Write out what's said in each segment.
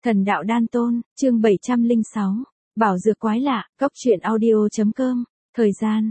Thần đạo đan tôn, chương 706. Bảo dược quái lạ, góc truyện audio.com. Thời gian,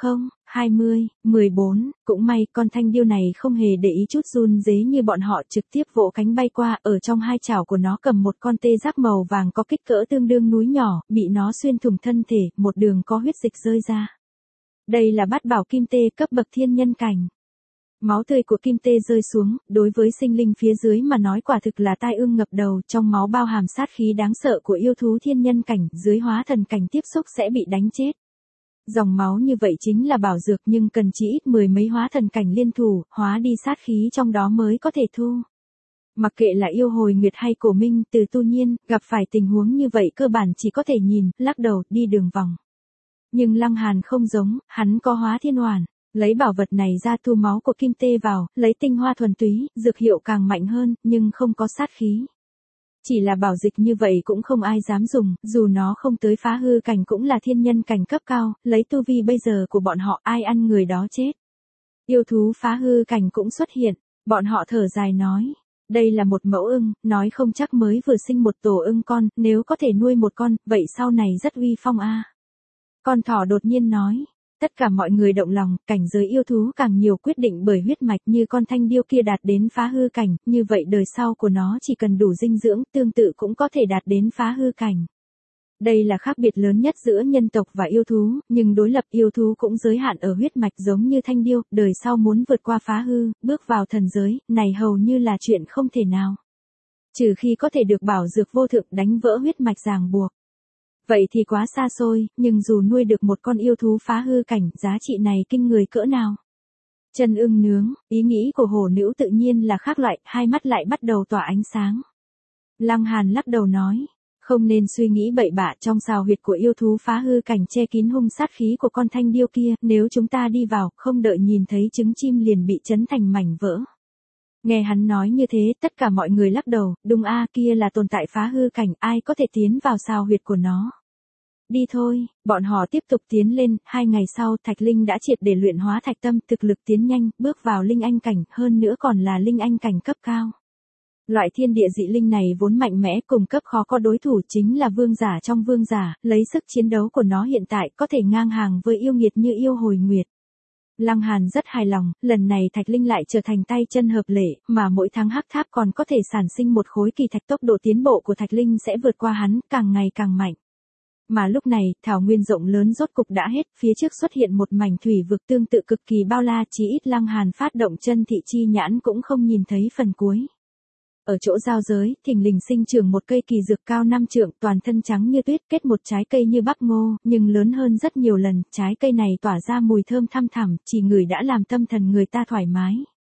00:20:14, cũng may con thanh điêu này không hề để ý chút run rế như bọn họ, trực tiếp vỗ cánh bay qua, ở trong hai chảo của nó cầm một con tê giác màu vàng có kích cỡ tương đương núi nhỏ, bị nó xuyên thủng thân thể, một đường có huyết dịch rơi ra. Đây là bát bảo kim tê cấp bậc thiên nhân cảnh. Máu tươi của kim tê rơi xuống, đối với sinh linh phía dưới mà nói quả thực là tai ương ngập đầu, trong máu bao hàm sát khí đáng sợ của yêu thú thiên nhân cảnh, dưới hóa thần cảnh tiếp xúc sẽ bị đánh chết. Dòng máu như vậy chính là bảo dược, nhưng cần chỉ ít 10 mấy hóa thần cảnh liên thủ, hóa đi sát khí trong đó mới có thể thu. Mặc kệ là yêu hồi nguyệt hay cổ minh, từ tu nhiên, gặp phải tình huống như vậy cơ bản chỉ có thể nhìn, lắc đầu, đi đường vòng. Nhưng Lăng Hàn không giống, hắn có hóa thiên hoàn. Lấy bảo vật này ra thu máu của kim tê vào, lấy tinh hoa thuần túy, dược hiệu càng mạnh hơn, nhưng không có sát khí. Chỉ là bảo dịch như vậy cũng không ai dám dùng, dù nó không tới phá hư cảnh cũng là thiên nhân cảnh cấp cao, lấy tu vi bây giờ của bọn họ ai ăn người đó chết. Yêu thú phá hư cảnh cũng xuất hiện, bọn họ thở dài nói. Đây là một mẫu ưng, nói không chắc mới vừa sinh một tổ ưng con, nếu có thể nuôi một con, vậy sau này rất uy phong a. Con thỏ đột nhiên nói. Tất cả mọi người động lòng, cảnh giới yêu thú càng nhiều quyết định bởi huyết mạch, như con thanh điêu kia đạt đến phá hư cảnh, như vậy đời sau của nó chỉ cần đủ dinh dưỡng, tương tự cũng có thể đạt đến phá hư cảnh. Đây là khác biệt lớn nhất giữa nhân tộc và yêu thú, nhưng đối lập yêu thú cũng giới hạn ở huyết mạch giống như thanh điêu, đời sau muốn vượt qua phá hư, bước vào thần giới, này hầu như là chuyện không thể nào. Trừ khi có thể được bảo dược vô thượng đánh vỡ huyết mạch ràng buộc. Vậy thì quá xa xôi, nhưng dù nuôi được một con yêu thú phá hư cảnh, giá trị này kinh người cỡ nào. Chân ưng nướng, ý nghĩ của hổ nữ tự nhiên là khác loại, hai mắt lại bắt đầu tỏa ánh sáng. Lăng Hàn lắc đầu nói, không nên suy nghĩ bậy bạ, trong xào huyệt của yêu thú phá hư cảnh che kín hung sát khí của con thanh điêu kia, nếu chúng ta đi vào, không đợi nhìn thấy trứng chim liền bị chấn thành mảnh vỡ. Nghe hắn nói như thế, tất cả mọi người lắc đầu, đúng a, kia là tồn tại phá hư cảnh, ai có thể tiến vào xào huyệt của nó. Đi thôi, bọn họ tiếp tục tiến lên, 2 ngày sau Thạch Linh đã triệt để luyện hóa thạch tâm, thực lực tiến nhanh, bước vào linh anh cảnh, hơn nữa còn là linh anh cảnh cấp cao. Loại thiên địa dị linh này vốn mạnh mẽ, cùng cấp khó có đối thủ, chính là vương giả trong vương giả, lấy sức chiến đấu của nó hiện tại có thể ngang hàng với yêu nghiệt như yêu hồi nguyệt. Lăng Hàn rất hài lòng, lần này Thạch Linh lại trở thành tay chân hợp lệ, mà mỗi tháng hắc tháp còn có thể sản sinh một khối kỳ thạch, tốc độ tiến bộ của Thạch Linh sẽ vượt qua hắn, càng ngày càng mạnh. Mà lúc này, thảo nguyên rộng lớn rốt cục đã hết, phía trước xuất hiện một mảnh thủy vực tương tự cực kỳ bao la, chí ít Lăng Hàn phát động chân thị chi nhãn cũng không nhìn thấy phần cuối. Ở chỗ giao giới, thình lình sinh trưởng một cây kỳ dược cao 5 trượng, toàn thân trắng như tuyết, kết một trái cây như bắp ngô, nhưng lớn hơn rất nhiều lần, trái cây này tỏa ra mùi thơm thăm thẳm, chỉ ngửi đã làm tâm thần người ta thoải mái.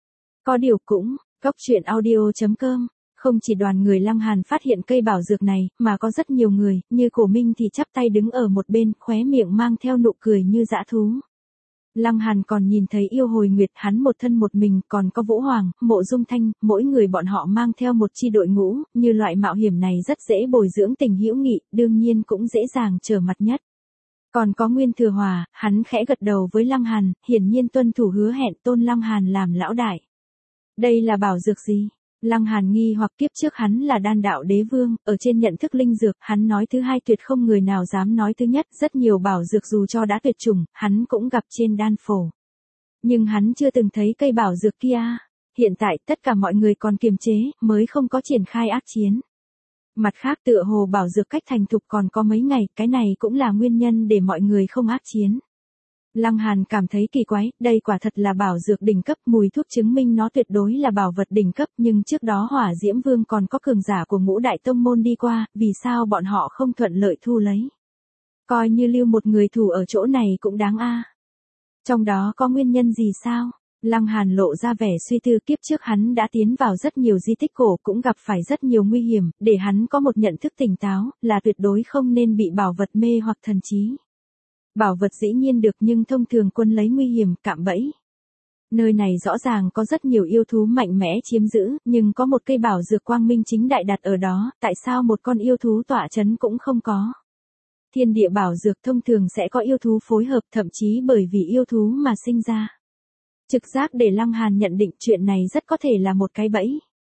Có điều cũng, góc truyện audio.com, không chỉ đoàn người Lăng Hàn phát hiện cây bảo dược này, mà có rất nhiều người, như Cổ Minh thì chắp tay đứng ở một bên, khóe miệng mang theo nụ cười như dã thú. Lăng Hàn còn nhìn thấy yêu hồi nguyệt, hắn một thân một mình, còn có Vũ Hoàng, Mộ Dung Thanh, mỗi người bọn họ mang theo một chi đội ngũ, như loại mạo hiểm này rất dễ bồi dưỡng tình hữu nghị, đương nhiên cũng dễ dàng trở mặt nhất. Còn có Nguyên Thừa Hòa, hắn khẽ gật đầu với Lăng Hàn, hiển nhiên tuân thủ hứa hẹn, tôn Lăng Hàn làm lão đại. Đây là bảo dược gì? Lăng Hàn nghi hoặc, kiếp trước hắn là đan đạo đế vương, ở trên nhận thức linh dược, hắn nói thứ hai tuyệt không người nào dám nói thứ nhất, rất nhiều bảo dược dù cho đã tuyệt chủng, hắn cũng gặp trên đan phổ. Nhưng hắn chưa từng thấy cây bảo dược kia. Hiện tại tất cả mọi người còn kiềm chế, mới không có triển khai ác chiến. Mặt khác tựa hồ bảo dược cách thành thục còn có mấy ngày, cái này cũng là nguyên nhân để mọi người không ác chiến. Lăng Hàn cảm thấy kỳ quái, đây quả thật là bảo dược đỉnh cấp, mùi thuốc chứng minh nó tuyệt đối là bảo vật đỉnh cấp, nhưng trước đó Hỏa Diễm Vương còn có cường giả của ngũ đại tông môn đi qua, vì sao bọn họ không thuận lợi thu lấy? Coi như lưu một người thủ ở chỗ này cũng đáng a. Trong đó có nguyên nhân gì sao? Lăng Hàn lộ ra vẻ suy tư, kiếp trước hắn đã tiến vào rất nhiều di tích cổ, cũng gặp phải rất nhiều nguy hiểm, để hắn có một nhận thức tỉnh táo, là tuyệt đối không nên bị bảo vật mê hoặc thần trí. Bảo vật dĩ nhiên được, nhưng thông thường quân lấy nguy hiểm, cạm bẫy. Nơi này rõ ràng có rất nhiều yêu thú mạnh mẽ chiếm giữ, nhưng có một cây bảo dược quang minh chính đại đặt ở đó, tại sao một con yêu thú tọa chấn cũng không có? Thiên địa bảo dược thông thường sẽ có yêu thú phối hợp, thậm chí bởi vì yêu thú mà sinh ra. Trực giác để Lăng Hàn nhận định chuyện này rất có thể là một cái bẫy.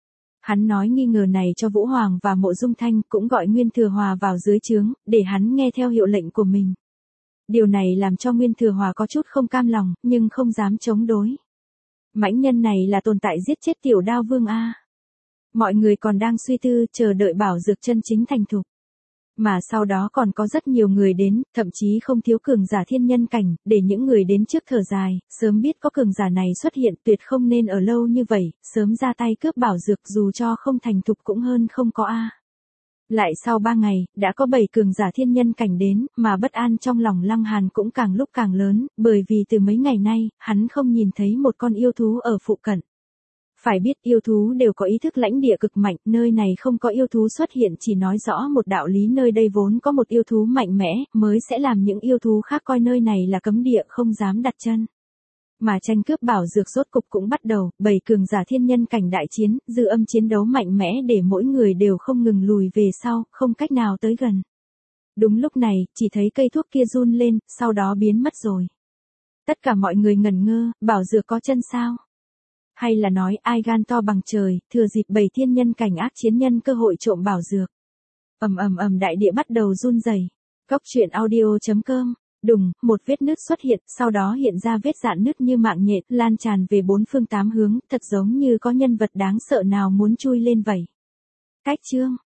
Hắn nói nghi ngờ này cho Vũ Hoàng và Mộ Dung Thanh, cũng gọi Nguyên Thừa Hòa vào dưới trướng, để hắn nghe theo hiệu lệnh của mình. Điều này làm cho Nguyên Thừa Hòa có chút không cam lòng, nhưng không dám chống đối. Mãnh nhân này là tồn tại giết chết Tiểu Đao Vương a. Mọi người còn đang suy tư, chờ đợi bảo dược chân chính thành thục. Mà sau đó còn có rất nhiều người đến, thậm chí không thiếu cường giả thiên nhân cảnh, để những người đến trước thở dài, sớm biết có cường giả này xuất hiện tuyệt không nên ở lâu như vậy, sớm ra tay cướp bảo dược dù cho không thành thục cũng hơn không có a. Lại sau 3 ngày, đã có 7 cường giả thiên nhân cảnh đến, mà bất an trong lòng Lăng Hàn cũng càng lúc càng lớn, bởi vì từ mấy ngày nay, hắn không nhìn thấy một con yêu thú ở phụ cận. Phải biết yêu thú đều có ý thức lãnh địa cực mạnh, nơi này không có yêu thú xuất hiện chỉ nói rõ một đạo lý, nơi đây vốn có một yêu thú mạnh mẽ, mới sẽ làm những yêu thú khác coi nơi này là cấm địa không dám đặt chân. Mà tranh cướp bảo dược rốt cục cũng bắt đầu, 7 cường giả thiên nhân cảnh đại chiến, dư âm chiến đấu mạnh mẽ để mỗi người đều không ngừng lùi về sau, không cách nào tới gần. Đúng lúc này, chỉ thấy cây thuốc kia run lên, sau đó biến mất rồi. Tất cả mọi người ngẩn ngơ, bảo dược có chân sao? Hay là nói ai gan to bằng trời, thừa dịp 7 thiên nhân cảnh ác chiến nhân cơ hội trộm bảo dược. Đại địa bắt đầu run rẩy. Cốc truyện audio.com. Đùng, một vết nứt xuất hiện, sau đó hiện ra vết rạn nứt như mạng nhện, lan tràn về 4 phương 8 hướng, thật giống như có nhân vật đáng sợ nào muốn chui lên vậy. Cách chương